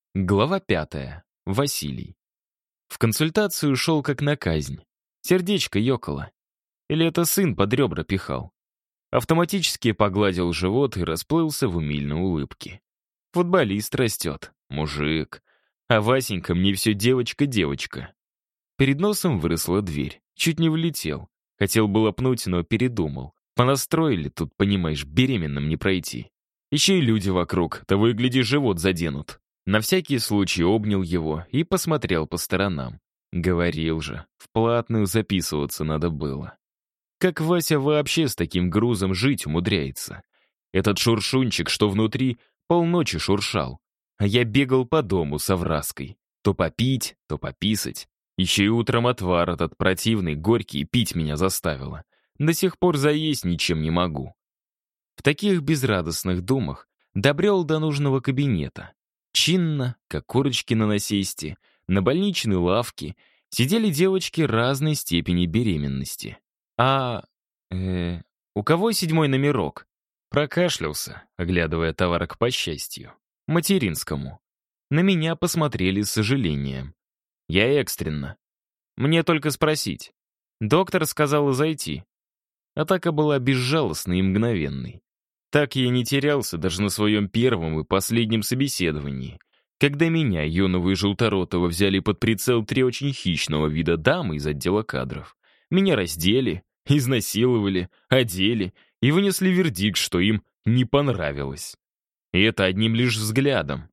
Глава 5. Василий. В консультацию шел как на казнь. Сердечко ёкало. Или это сын под ребра пихал. Автоматически погладил живот и расплылся в умильной улыбке. Футболист растет, мужик. А Васенька мне все девочка-девочка. Перед носом выросла дверь. Чуть не влетел. Хотел было пнуть, но передумал. Понастроили тут, понимаешь, беременным не пройти. Еще и люди вокруг, того и гляди, живот заденут. На всякий случай обнял его и посмотрел по сторонам. Говорил же, в платную записываться надо было. Как Вася вообще с таким грузом жить умудряется? Этот шуршунчик, что внутри, полночи шуршал. А я бегал по дому с овраской. То попить, то пописать. Еще и утром отвар этот противный, горький, пить меня заставило. До сих пор заесть ничем не могу. В таких безрадостных думах добрел до нужного кабинета. Чинно, как курочки на насесте, на больничной лавке сидели девочки разной степени беременности. У кого 7-й номерок? Прокашлялся, оглядывая товарок по счастью. Материнскому. На меня посмотрели с сожалением. Я экстренно. Мне только спросить. Доктор сказала зайти. Атака была безжалостной и мгновенной. Так я не терялся даже на своем первом и последнем собеседовании, когда меня, юного и желторотого, взяли под прицел 3 очень хищного вида дамы из отдела кадров. Меня раздели, изнасиловали, одели и вынесли вердикт, что им не понравилось. И это одним лишь взглядом.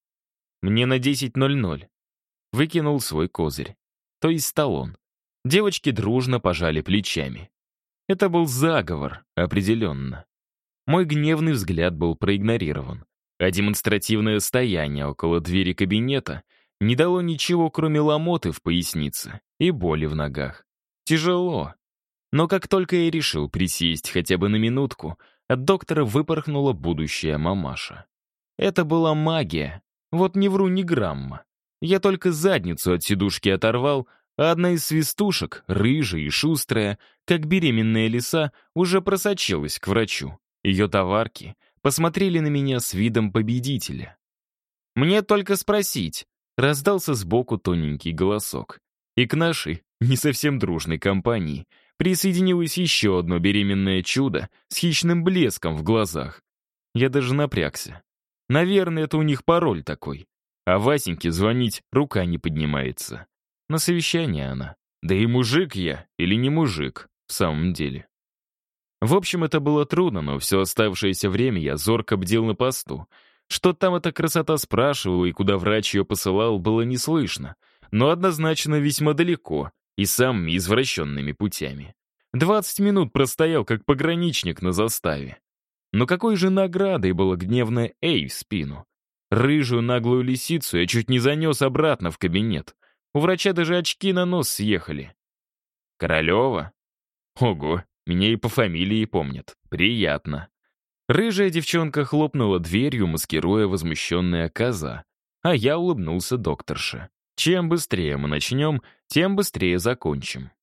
Мне на 10:00. Выкинул свой козырь. То есть Сталлон. Девочки дружно пожали плечами. Это был заговор, определенно. Мой гневный взгляд был проигнорирован, а демонстративное стояние около двери кабинета не дало ничего, кроме ломоты в пояснице и боли в ногах. Тяжело. Но как только я решил присесть хотя бы на минутку, от доктора выпорхнула будущая мамаша. Это была магия. Вот не вру ни грамма. Я только задницу от сидушки оторвал, а одна из свистушек, рыжая и шустрая, как беременная лиса, уже просочилась к врачу. Ее товарки посмотрели на меня с видом победителя. «Мне только спросить», — раздался сбоку тоненький голосок. И к нашей, не совсем дружной компании присоединилось еще одно беременное чудо с хищным блеском в глазах. Я даже напрягся. Наверное, это у них пароль такой. А Васеньке звонить рука не поднимается. На совещание она. Да и мужик я или не мужик, в самом деле. В общем, это было трудно, но все оставшееся время я зорко бдел на посту. Что там эта красота спрашивала и куда врач ее посылал, было не слышно, но однозначно весьма далеко и самыми извращенными путями. 20 минут простоял, как пограничник на заставе. Но какой же наградой было гневное «эй» в спину? Рыжую наглую лисицу я чуть не занес обратно в кабинет. У врача даже очки на нос съехали. Королева? Ого! Меня и по фамилии помнят. Приятно. Рыжая девчонка хлопнула дверью, маскируя возмущенная коза. А я улыбнулся докторше. Чем быстрее мы начнем, тем быстрее закончим.